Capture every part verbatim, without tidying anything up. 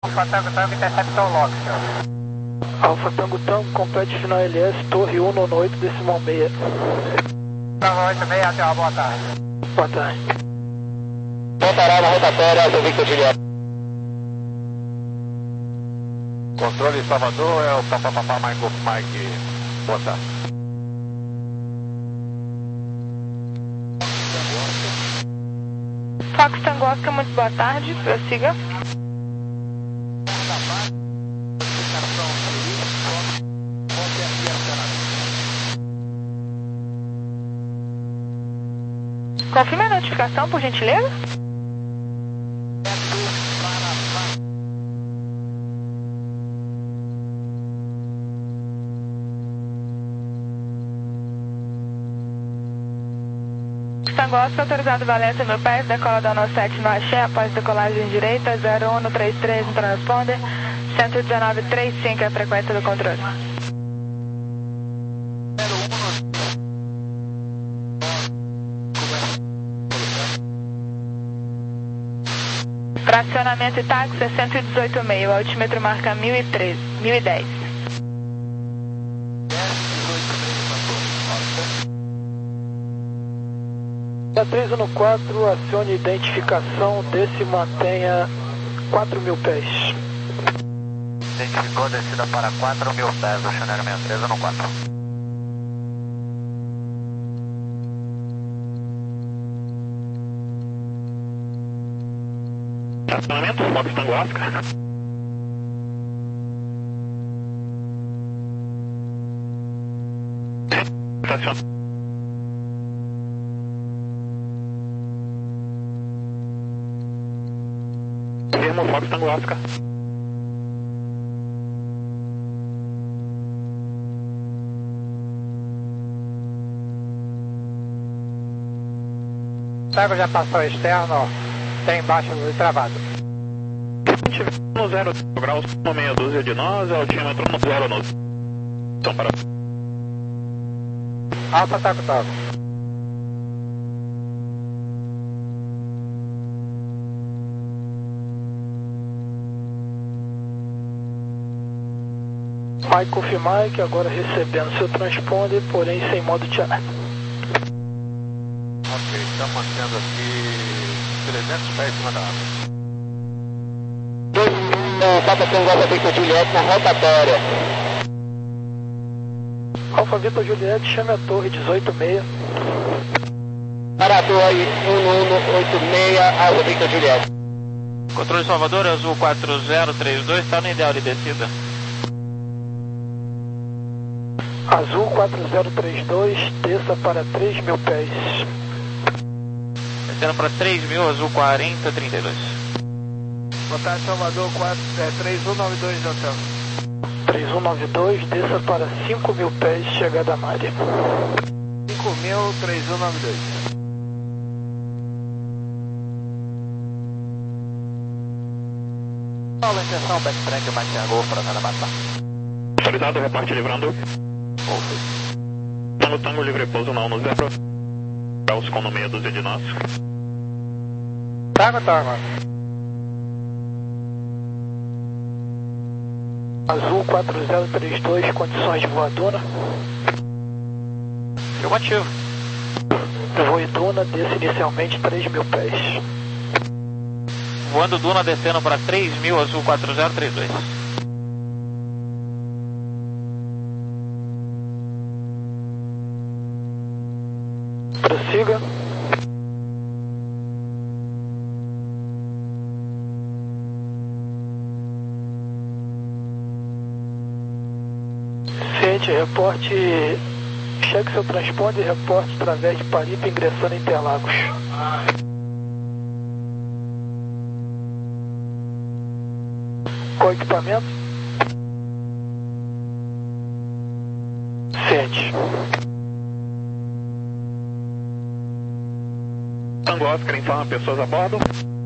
Alfa Tango Tango interceptou logo, senhor. Alfa Tango Tango, compete final L S, torre um no oito, decimal seis. Tango oito seis, até uma boa tarde. Boa tarde. Voltará na rotatória, Asa Victor Juliette. Controle Salvador é o papapá Mike Golf Mike. Boa tarde. Fox Tango Oscar, muito boa tarde, prossiga. Confirme a notificação, por gentileza. Tango Oscar, autorizado Valença, meu pai, decola da nove sete no Axé, após decolagem direita, zero um no trinta e três no transponder, cento e dezenove trinta e cinco é a frequência do controle. Fracionamento e táxi é cento e dezoito vírgula cinco, o altímetro marca mil e treze, mil e dez. três um quatro, acione identificação, desce e mantenha quatro mil pés. Identificou descida para quatro mil pés, do Chanel sessenta e três no quatro. Estacionamento, Fox Tango Oscar. Estacionamento. Termo, Fox Tango Oscar. Tango já passou externo, tem embaixo e travado. No zero graus, uma meia dúzia de nós, altímetro no zero no. Então para. Alfa Tango Tango. Mike Golf Mike, agora recebendo seu transponder, porém sem modo de ar. Ok, estamos mantendo aqui trezentos pés em cima da água. Fox Tango Asa Victor Juliette na rotatória. Alfa Victor Juliette, chame a torre dezoito seis. Para a torre um um oito seis, Asa Victor Juliette. Controle Salvador, Azul quatro zero três dois, está no ideal de descida. Azul quatro zero três dois, desça para três mil pés. Descendo para três mil, Azul quarenta trinta e dois. Boa tarde, Salvador, três um nove dois, hotel. três um nove dois, desça para cinco mil pés, chegada à área. cinco mil, três um nove dois. Fala, inserção, backtrack, Mike Golf, para Tanabata. Autorizado, reparte livrando. Tango Tango, livre pouso não no zero graus com no meia dúzia de nós. Tango Tango. Azul quatro zero três dois, condições de voar Duna. Afirmativo. Voe Duna, desça inicialmente três mil pés. Voando Duna, descendo para três mil, Azul quatro zero três dois. Prossiga. Ciente, reporte. Cheque seu transponder e reporte através de Paripe ingressando em Interlagos. Qual equipamento? Ciente. Tango Oscar informa pessoas a bordo.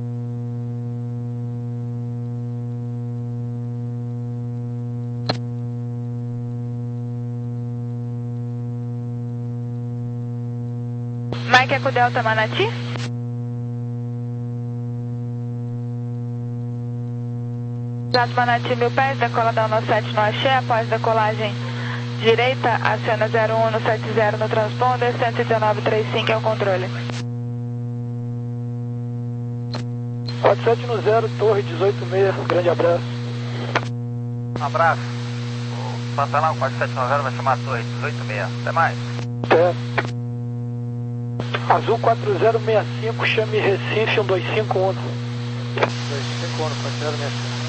Mike Eco Delta Manati. Jato Manati mil pés, decoladão no sete no Axé, após decolagem direita, aciona zero um no sete zero no transponder, cento e dezenove trinta e cinco é o controle. quatro sete no zero, torre dezoito seis, grande abraço. Um abraço. O Pantanal quatro sete no zero vai chamar a torre dezoito seis. Até mais. Até. Azul quatro zero seis cinco, chame Recife um dois cinco um. dois cinco um, quatro zero seis cinco.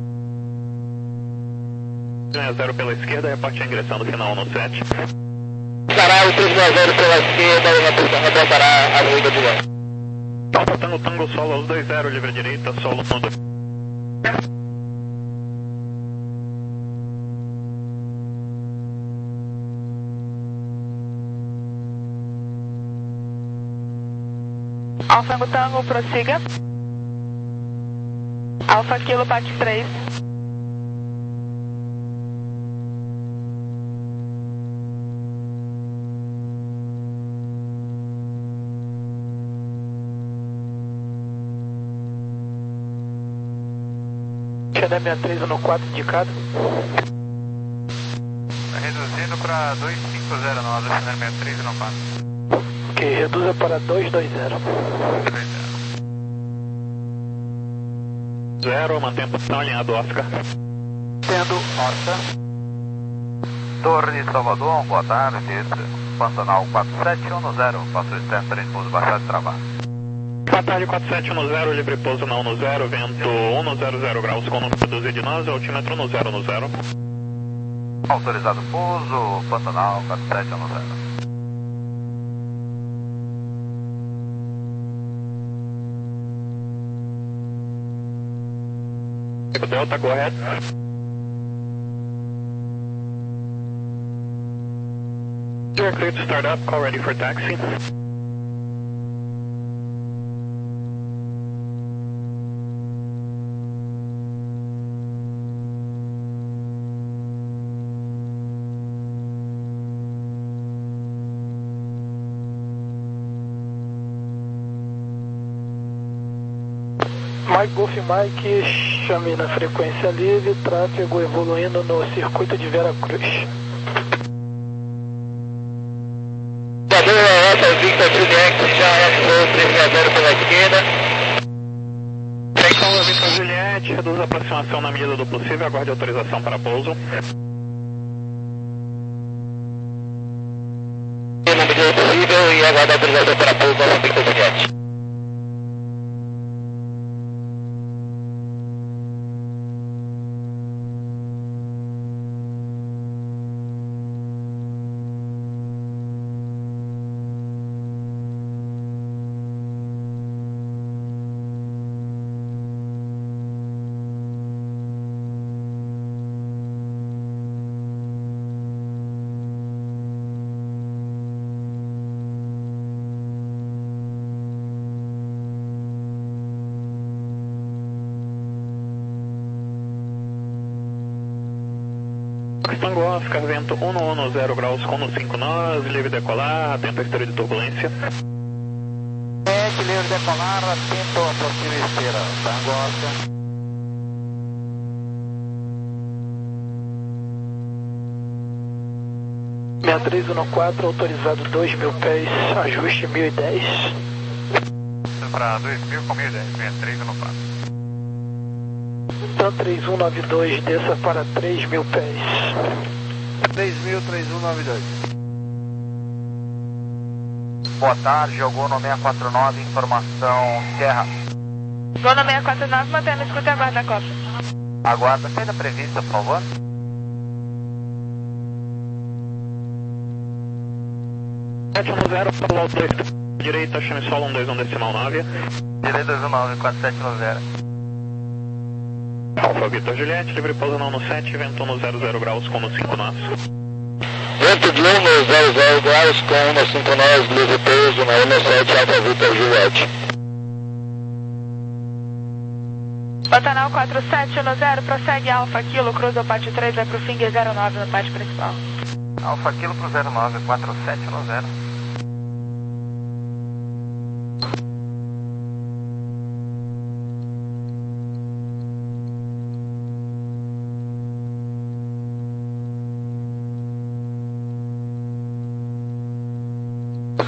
zero pela esquerda, reporte a ingressão do final no sete. Caralho, três zero pela esquerda, reportará a saída de lá. Alfa Tango Tango solo aos dois zero, livre direita, solo no dois. Alfa Tango Tango, prossiga. Alfa Kilo, bate três. Xané sessenta e três no quatro indicado. Tá reduzindo para dois cinco zero nove, Xané sessenta e três no quatro. Ok, reduza para dois dois zero. Zero, mantém a posição alinhado, Oscar. Tendo Oscar. Torre de Salvador, boa tarde. Pantanal quatro sete um no zero, passo externo, três pouso baixado de trabalho. Boa tarde, quatro sete no zero, livre pouso na um no zero, vento um no zero zero graus, com número doze de nós, altímetro no zero no zero. Autorizado pouso, Pantanal quatro sete um no zero. Delta, go ahead. You're clear to start up, call ready for taxi. Mike Golf Mike, chame na frequência livre, tráfego evoluindo no circuito de Vera Cruz. Victor Juliette, já é três zero pela esquerda. Paulo Victor Juliette, reduz a aproximação na medida do possível, aguarde autorização para pouso. Na medida do possível e aguarde autorização para pouso para Victor Juliette. Tango Oscar, vento um no um no zero graus, com no cinco nós, livre decolar, atento ao exterior de turbulência. É, livre decolar, atento ao possível esteira, Tango Oscar. sessenta e três no quatro, autorizado dois mil pés, ajuste mil e dez. Para dois mil com mil e dez, sessenta e três no quatro. Tan três um nove dois, desça para três mil pés. três mil, três um nove dois. Boa tarde, jogou no seiscentos e quarenta e nove, informação Terra. Vou no seiscentos e quarenta e nove, mantendo escuta e aguarda a copa. Aguarda, saída prevista, por favor. sete um zero, solo dois, direita, chame solo um dois um decimal nove. Direita dois um nove, quatro sete no zero. Alfa Victor Juliette, livre pouso na um no sete, vento um no zero zero graus, com no cinco nós. Vento de um no zero zero graus, com um no cinco nós, livre pouso na um no sete, Alfa Victor Juliette. Pantanal quatro sete no zero, prossegue Alfa Kilo, cruza o pátio três, vai pro Finger zero nove no pátio principal. Alfa Kilo pro zero nove, quatro sete no zero.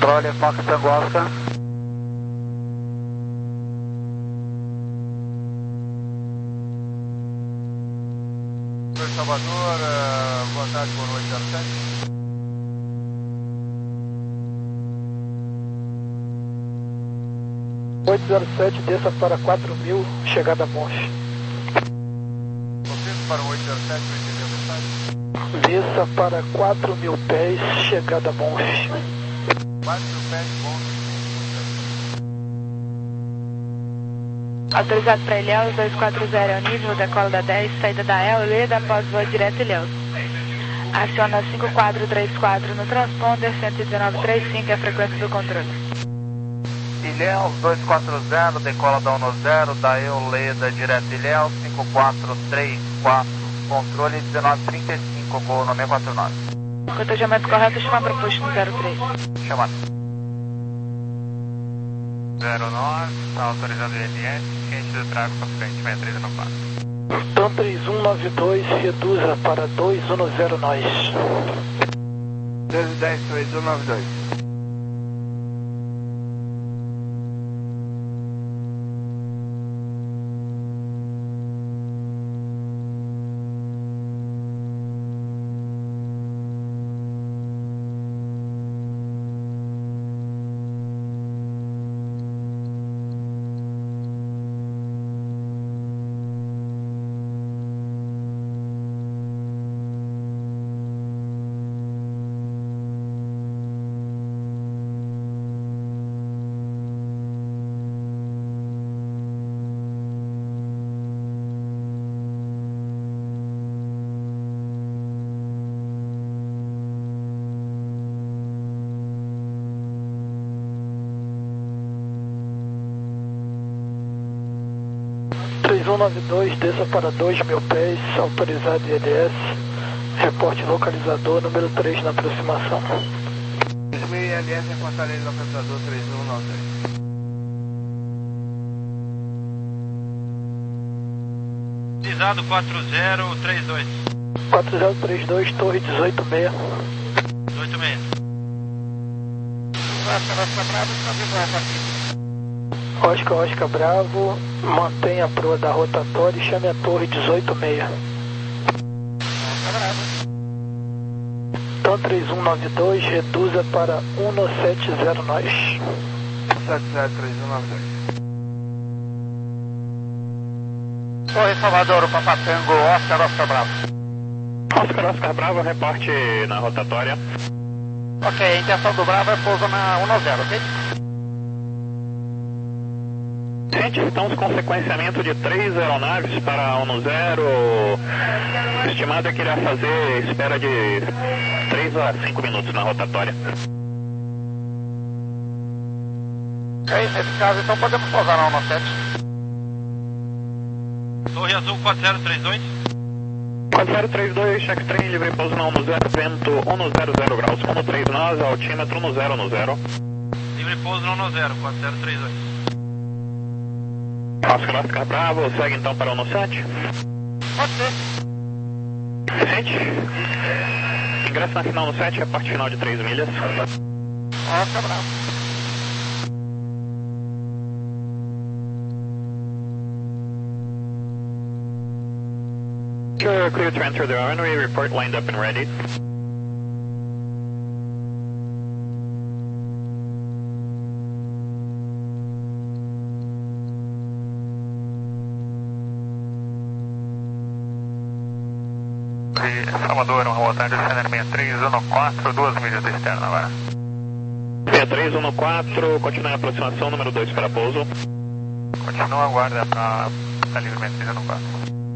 Controle, Fox Tango Oscar. Salvador, uh, boa tarde, boa noite, zero sete. oito zero sete, desça para quatro mil, chegada a Monte. Confirmo para o oito zero sete, não entendi a mensagem. Desça para quatro mil pés, chegada a Monte. quatro mil pés, bom. Autorizado para Ilhéus, dois quatro zero ao nível, decola da dez, saída da El, Leda, após voo direto Ilhéus. Aciona cinco quatro três quatro no transponder, cento e dezenove ponto trinta e cinco é a frequência do controle. Ilhéus dois quatro zero, decola da um zero, da Eu Leda, direto Ilhéus, cinco quatro três quatro, controle dezenove trinta e cinco, voo no seis quatro nove. Cotejamento correto, chamar para posto no zero três. Chamado. zero nove, está autorizado o I L S, quente do tráfego para frente, seis três um quatro. Tom três um nove dois, reduza para dois um zero nós. treze dez, três um nove dois. três um nove dois, desça para dois mil pés, autorizado I L S, reporte localizador número três na aproximação. dois mil I L S, reportarei localizador três um nove dois. Utilizado quatro zero três dois. quatro zero três dois, torre dezoito seis. dezoito seis. Oscar, Oscar Bravo, mantenha a proa da rotatória e chame a torre dezoito seis. Tom três um nove dois, reduza para um sete zero nós. sete zero três um nove dois. Torre Salvador, Papa Tango, Oscar, Oscar Bravo. Oscar, Oscar Bravo, reporte na rotatória. Ok, a intenção do Bravo é pouso na um zero, ok? Gente, estamos com sequenciamento de três aeronaves para um zero. Estimado é que irá fazer espera de três a cinco minutos na rotatória. Ok, nesse caso então podemos pousar na um sete. Torre Azul quatro zero três dois. quatro zero três dois, check train, livre pouso na um zero, vento um zero zero graus, um três nós, altímetro um zero um zero. Livre pouso na um zero, quatro zero três dois. Oscar, Oscar Bravo, segue então para o um sete. Pode ser. Gente, ingresso na final no sete, é parte final de três milhas. Oscar Bravo. You're clear to enter the runway, report lined up and ready. Salvador, uma voltagem de Center seis três um quatro, duas milhas da externa agora. seis três um quatro, continue a aproximação, número dois para pouso. Continua a guarda para a livremente seis um quatro.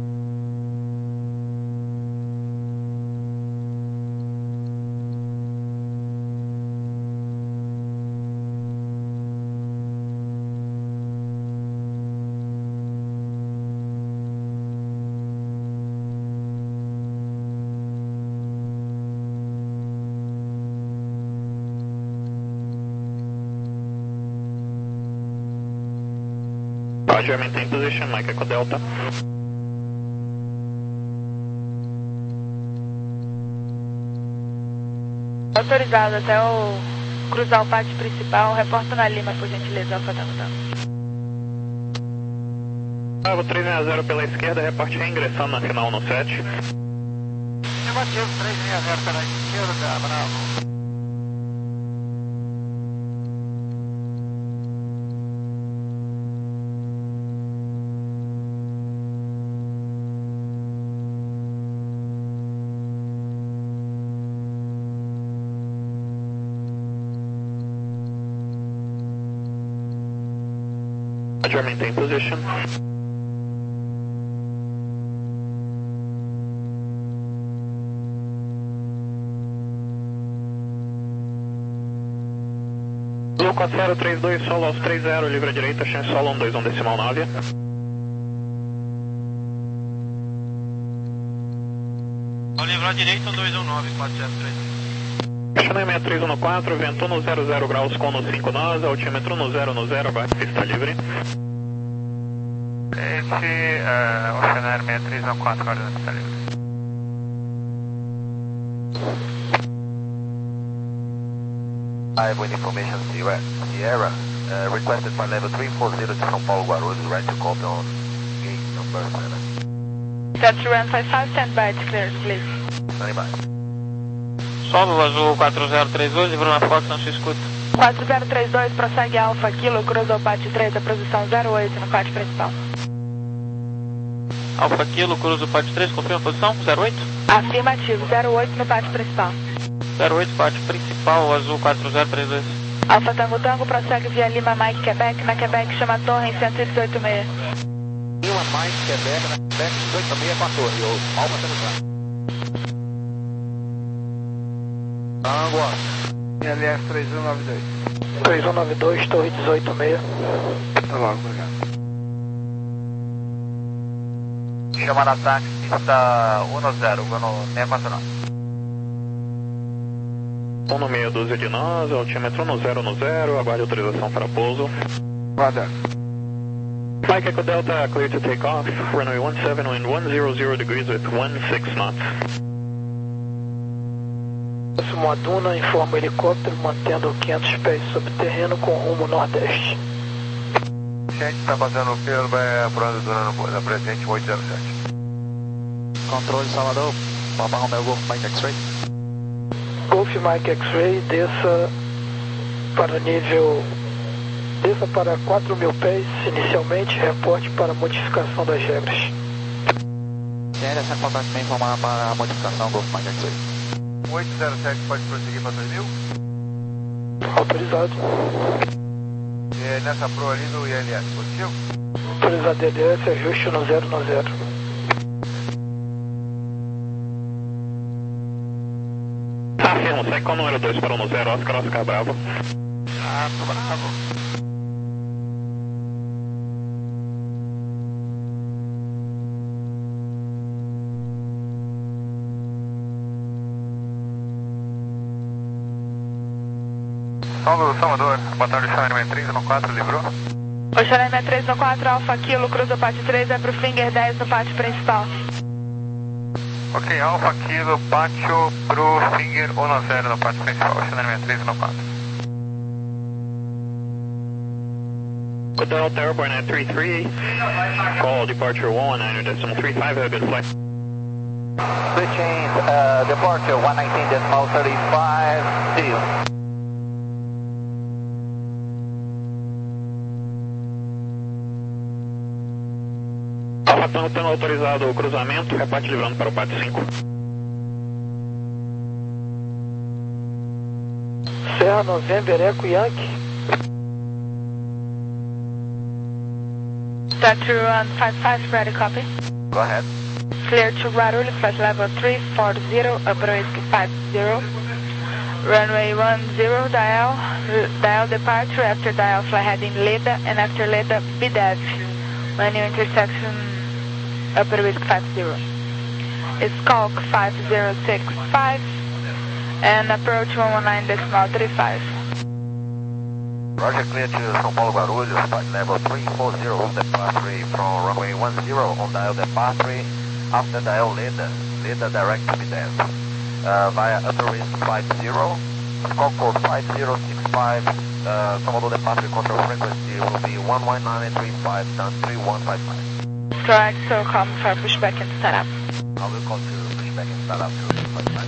Roger, maintain position, Mike Echo Delta. Autorizado até o cruzar o pátio principal, reporta na Lima, por gentileza, Alfa Tango Tango. Bravo três seis zero pela esquerda, reporte reingressando na final no sete. Negativo três seis zero pela esquerda, bravo. Roger, maintain position. Blue quatro zero três dois, solo aos três zero, livre à direita, chance solo um dois um decimal nove. Ao livre à direita, um dois um nove, quatro zero três. Channel seis três um no quatro, vento no zero zero graus com no cinco nós, altímetro no zero no zero, abaixo, pista livre. Esse, uh, o Channel seis três um quatro, guarda, pista livre. I have information Sierra, Sierra uh, requested for level three four zero to São Paulo, Guarulhos, right to copy on gate number seven. That's run five five, stand by, it's clear, please. Standing by. Solo azul quatro zero três dois, livrou na Fox, não se escuta. quatro zero três dois, prossegue Alfa Kilo, cruza o pátio três, a posição zero oito no pátio principal. Alfa Kilo, cruza o pátio três, confirma a posição, zero oito? Afirmativo, zero oito no pátio principal. zero oito, pátio principal, azul quatro zero três dois. Alfa Tango Tango, prossegue via Lima Mike Quebec, na Quebec chama Torre em cento e dezoito seis. Lima Mike Quebec, na Quebec dezoito seis com a torre, o Alfa Tango Tango. Tango, L S três um nove dois. três um nove dois, Torre dezoito seis. Tá logo, obrigado. Chamada ataque, pista um zero, no seis quatro nove. um no meia dúzia de nós, altímetro no zero no zero, aguarde autorização para pouso. Roger. Mike Echo Delta, clear to take off, runway one seven, wind one zero zero degrees with one six knots. Próximo a Duna, informa o helicóptero mantendo quinhentos pés sob terreno com rumo nordeste. Gente, está passando pelo Bruno Duna na presente oito zero sete. Controle Salvador, Papa Romeo Golf Mike X-Ray. Golf Mike X-Ray, desça para nível... Desça para quatro mil pés, inicialmente, reporte para modificação das regras. C N S contato me informar para a modificação Golf Mike X-Ray. oito zero sete pode prosseguir para dois mil? Autorizado. E nessa pro ali no I L S, positivo? Autorizado I L S, ajuste no zero no zero. Afirmo, segue com o número dois para o no zero, Oscar, Oscar, Bravo. Ah, tô bravo. São do Salvador, boa tarde, Channel seis três um quatro, livrou? O Channel seis três um quatro, Alfa Kilo, cruza o pátio três, é pro Finger dez no pátio principal. Ok, Alfa Kilo, pátio pro Finger um zero no pátio principal, Channel seis três um quatro. Good Delta Airborne at three three, call departure one nine decimal three five, have a good flight. Switching, uh, departure one nineteen decimal thirty-five, see you. Alfa Tango Tango autorizado o cruzamento, reparte livrando para o pátio cinco. Serra November, Eco Yankee. Start to run five five, ready, copy. Go ahead. Clear to Guarulhos, flight level three four zero, approach five zero. Runway one zero, dial, dial departure, after dial fly heading Leda, and after Leda, B D E V. When you intersection, upper risk five zero. Skulk five zero six five, and approach one one nine decimal three five. Roger, clear to São Paulo, Guarulhos, flight level three four zero, departure from runway one zero on dial departure, after dial Leda, Leda direct to B D E V. Uh, via upper risk five zero, Concord five zero six five, uh, Salvador departure control frequency will be one one nine three five down three one five five. Correct, so come for pushback and startup. I will call to pushback and start up to two five five.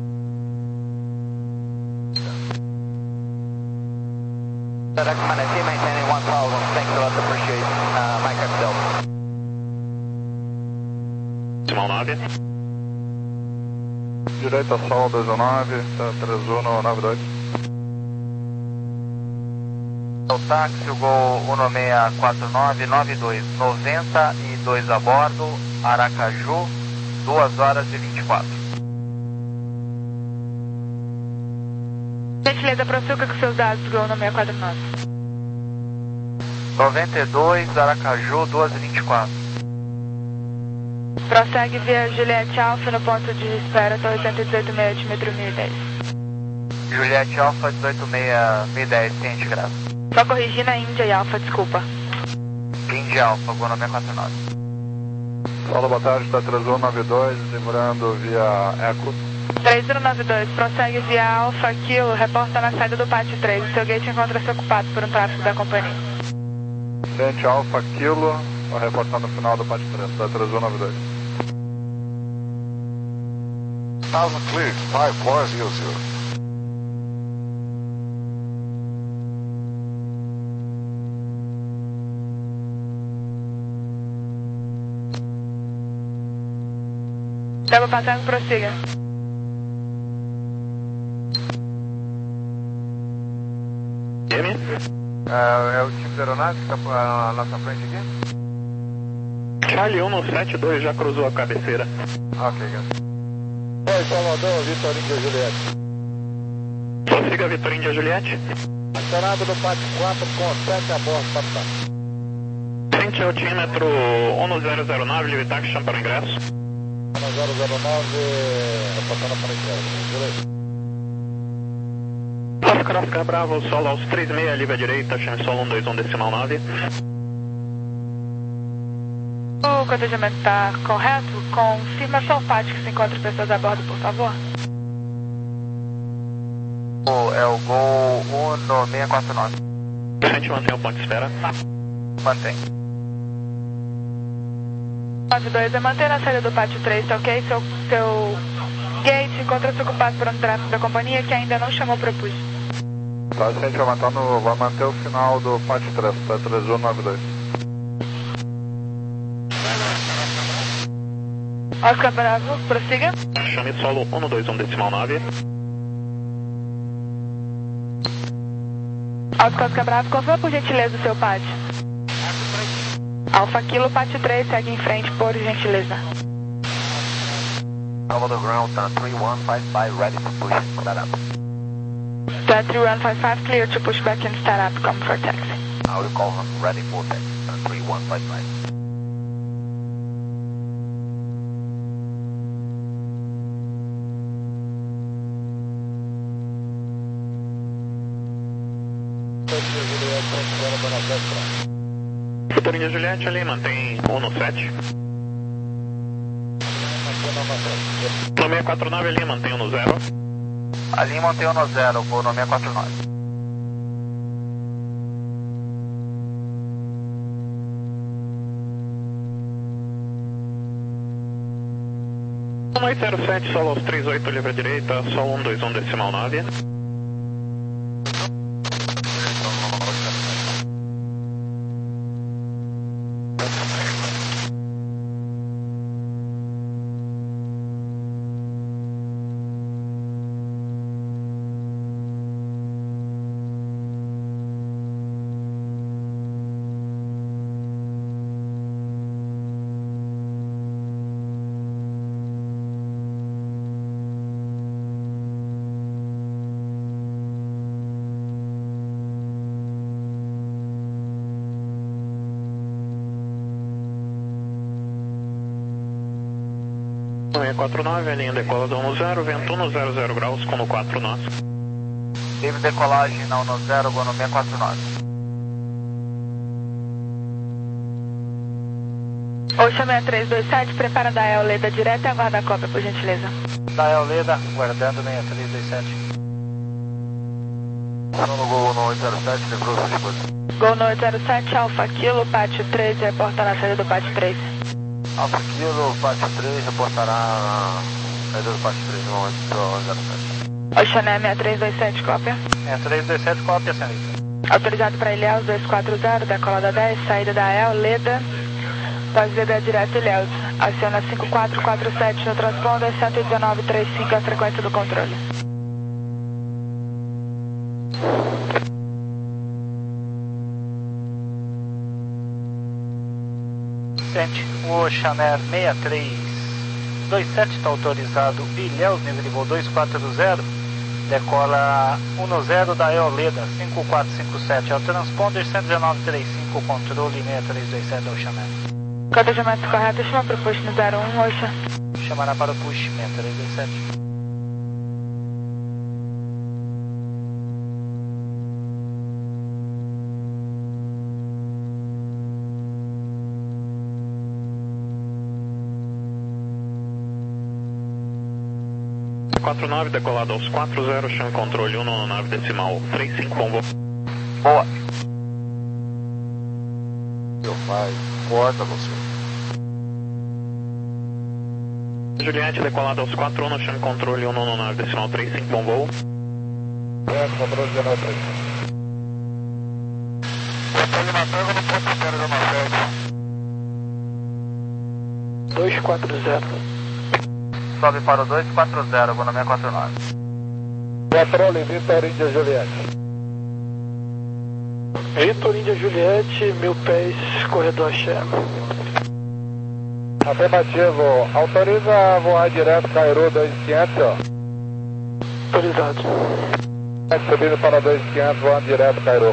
Recommend I maintaining one thousand, thanks a lot, appreciate, uh, Mike Axel. Decimal nove. Direita Sol dois um nove, tá três um nove dois. O táxi, o Gol um seis quatro nove nove dois noventa e dois a bordo, Aracaju, duas horas e vinte e quatro. Gentileza, prossiga com seus dados, Gol um seis quatro nove. noventa e dois, Aracaju, duas e vinte e quatro. Prossegue via Juliette Alfa no ponto de espera, Torre cento e dezoito seis, altímetro mil e dez. Juliette Alfa, dezoito seis, mil e dez, ciente grave. Só corrigindo a Índia e Alfa, desculpa. Índia Alfa, Gol um seis quatro nove. Fala, boa tarde, está três um nove dois, lembrando via Eco. três zero nove dois, prossegue via Alfa Kilo, reporta na saída do pátio três. O seu gate encontra-se ocupado por um tráfego da companhia. Gente Alfa Kilo, vai reportar no final do pátio três, está três um nove dois. Thousand cleared, five four zero zero. Double passando, prossiga. M? É, é o tipo de aeronave que está à nossa frente aqui? Charlie um no sete dois já cruzou a cabeceira. Ok, graças. Oi, Salvador, Vitor Índia Juliette. Prossiga Vitor Índia Juliette. Acionado no pátio quatro com sete a bordo, tá, tá. Frente altímetro um zero zero nove, livre taxi, chama para o ingresso. um zero zero nove, reportando para ingresso. Oscar Oscar Bravo, solo aos três seis, livre à direita, chame solo um dois um decimal nove. O cotejamento está correto? Confirma só o pátio que se encontra pessoas a bordo, por favor. O, é o Gol um seis quatro nove. Frente, mantém o ponto de espera. Mantém. nove dois, é manter a saída do pátio três, tá ok? Seu, seu gate encontra-se ocupado por um tráfego da companhia que ainda não chamou para push. Tá, gente, vai manter, no, vai manter o final do pátio três, tá três um nove dois. Oscar Bravo, prossiga. Chame solo um dois um decimal nove. Oscar Oscar Bravo, confirma por gentileza o seu pátio. Alfa Kilo, pátio três, segue em frente, por gentileza. Salvador ground, uh, three one five five, ready to push and start up. three one five five, clear to push back and start up, come for taxi. I will call him ready for taxi, uh, three one five five. Vitor Índia Juliette ali, mantém um no sete. No seis quatro nove ali, mantém um no zero. Ali mantém um no zero, Gol um seis quatro nove. um oito zero sete, solo aos três oito, livre à direita, solo um dois um decimal nove. seis quatro nove, a linha decola do um zero, vento um zero zero graus, com no quatro nós. Livre decolagem na um zero, Gol um seis quatro nove. Ocean seis três dois sete, prepara da El Leda direta e aguarda a cópia, por gentileza. Da El Leda, guardando seis três dois sete. Solo Gol no oito zero sete, lembrou sua disposição. Gol no oito zero sete, Alfa Kilo, Pátio três, reporta na saída do Pátio três. Alfa Kilo, Pátio três, reportará na saída do Pátio três no oito zero sete. Oceané seis três dois sete, cópia. seis três dois sete, cópia, senhorita. Autorizado para Ilhéus dois quatro zero, decolada dez, saída da E L, Leda, pós-Leda direto Ilhéus. Aciona cinco quatro quatro sete no transponder, cento e dezenove trinta e cinco é a frequência do controle. Sente, o Oceané seis três dois sete está autorizado, Ilhéus, nível de voo dois quatro zero, decola um zero da E O Leda, cinco quatro cinco sete, é o transponder cento e dezenove trinta e cinco, controle seis três dois sete, Oceané. Cotejamento correto, chama para o push no zero um, Ocean. Chamará para o push seis três dois sete. quatro nove, decolado aos quatro zero, chama controle um na nave decimal três cinco, bom voo. Boa. Meu pai, corta você. Juliette, decolado aos quatro um, chama controle um na nave decimal três cinco, bom voo. É, controle dezenove três. Controle na pega no ponto zero dezenove sete. dois quatro zero. Sobe para o dois quatro zero, vou na seis quatro nove. Controle Vitor Índia Juliette. Vitor Índia Juliette, mil pés, corredor Axé. Afirmativo, autoriza a voar direto Cairo dois mil e quinhentos, ó. Autorizado. Subindo para dois mil e quinhentos, voando direto Cairo.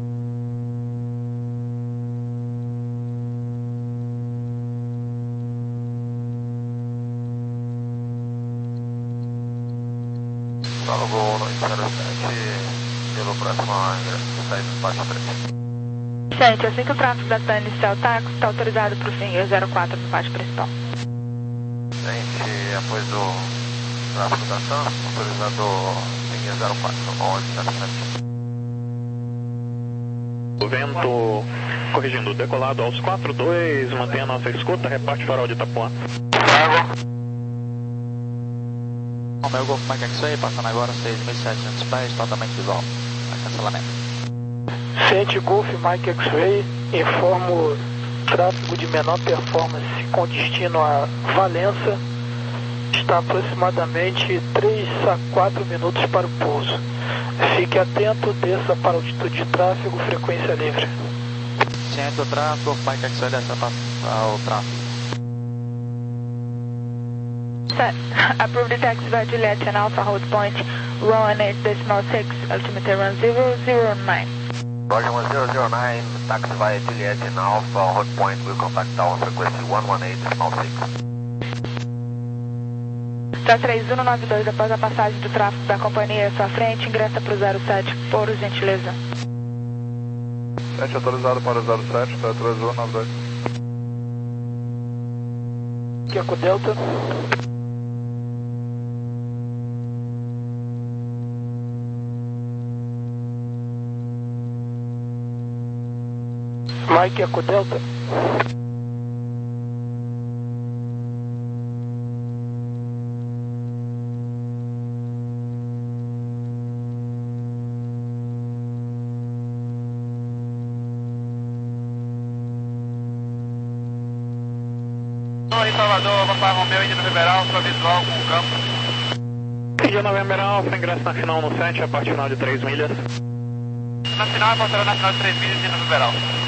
Solo Gol no oito zero sete, pelo próximo ingresso, saída do Pátio três. Gente, assim que o tráfego da TAN iniciar o táxi, está autorizado para o Finger zero quatro no pátio principal. Gente, após o tráfego da TAN, autorizado linha zero quatro, oito zero sete. O vento corrigindo, decolado aos quatro dois, mantenha a nossa escuta, reparte farol de Itapuã. Romeo Golf Mike X-Ray, passando agora seis mil e setecentos pés, totalmente visual. Cancelamento. Ciente Golf Mike X-Ray, informo tráfego de menor performance com destino a Valença. Está aproximadamente três a quatro minutos para o pouso. Fique atento, desça para altitude de tráfego, frequência livre. Ciente o tráfego, Mike X-Ray desce para o tráfego. Set. Approved the taxi by Juliet and Alpha hold point, run eight decimal six, altimeter run zero zero nine. Roger one zero zero nine, taxi via Juliet and Alpha, hot point will contact tower frequency one one eight decimal six. Tá três um nove dois, após a passagem do tráfego da companhia à sua frente, ingressa para o zero sete, por gentileza. Sete autorizado para o zero sete, tá três um nove dois. Aqui é com o Delta. Mike Eco Delta. Oi, Salvador, Alfa Romeo, Índia Ribeirão, sua visual com o campo. Índia Novembro Alfa, ingresso na final no sete, a parte final de três milhas. Na final, a na final de três milhas, Índia Ribeirão.